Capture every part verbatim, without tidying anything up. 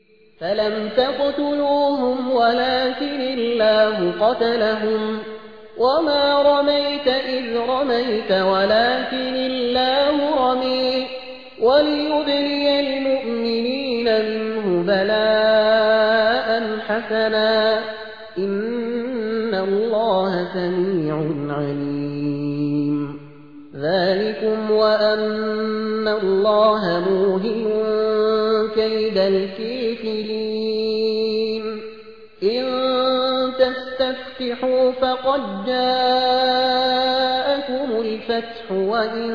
فلم تقتلوهم ولكن الله قتلهم وما رميت إذ رميت ولكن الله رمي وليبلي المؤمنين منه بلاء حسنا إن الله سميع عليم ذلكم وأن الله موهن كيد الكافرين إن تستفتحوا فقد جاءكم الفتح وإن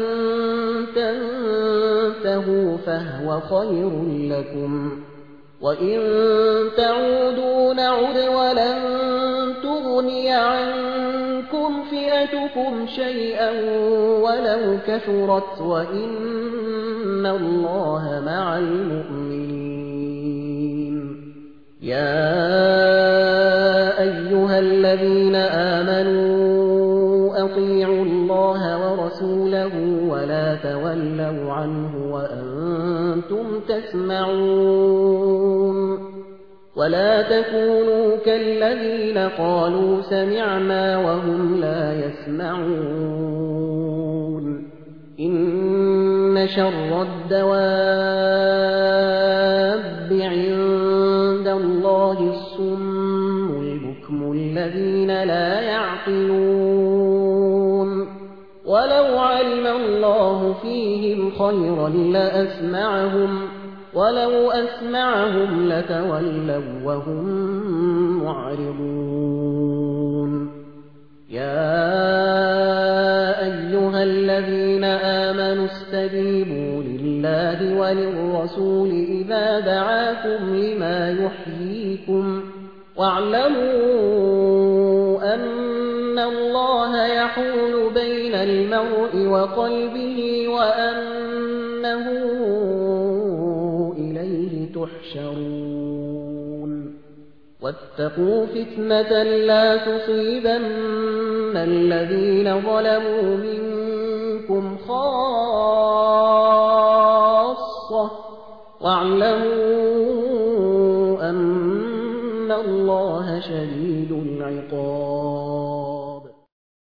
تنتهوا فهو خير لكم وإن تعودوا نعد ولن تغني عنكم فئتكم شيئا ولو كثرت وإن الله مع المؤمنين يا أيها الذين آمنوا أطيعوا الله ورسوله ولا تولوا عنه وأنتم تسمعون ولا تكونوا كالذين قالوا سمعنا وهم لا يسمعون إن شر الدواب عند الله الصم البكم الذين لا يعقلون ولو علم الله فيهم خيرا لأسمعهم ولو أسمعهم لتولوا وهم معرضون يا أيها الذين آمنوا استجيبوا لله وللرسول إذا دعاكم لما يحييكم واعلموا أن الله يحول بين المرء وقلبه وأنه إليه تحشرون واتقوا فتنة لا تصيبن الذين ظلموا منكم خاصة واعلموا أن الله شديد العقاب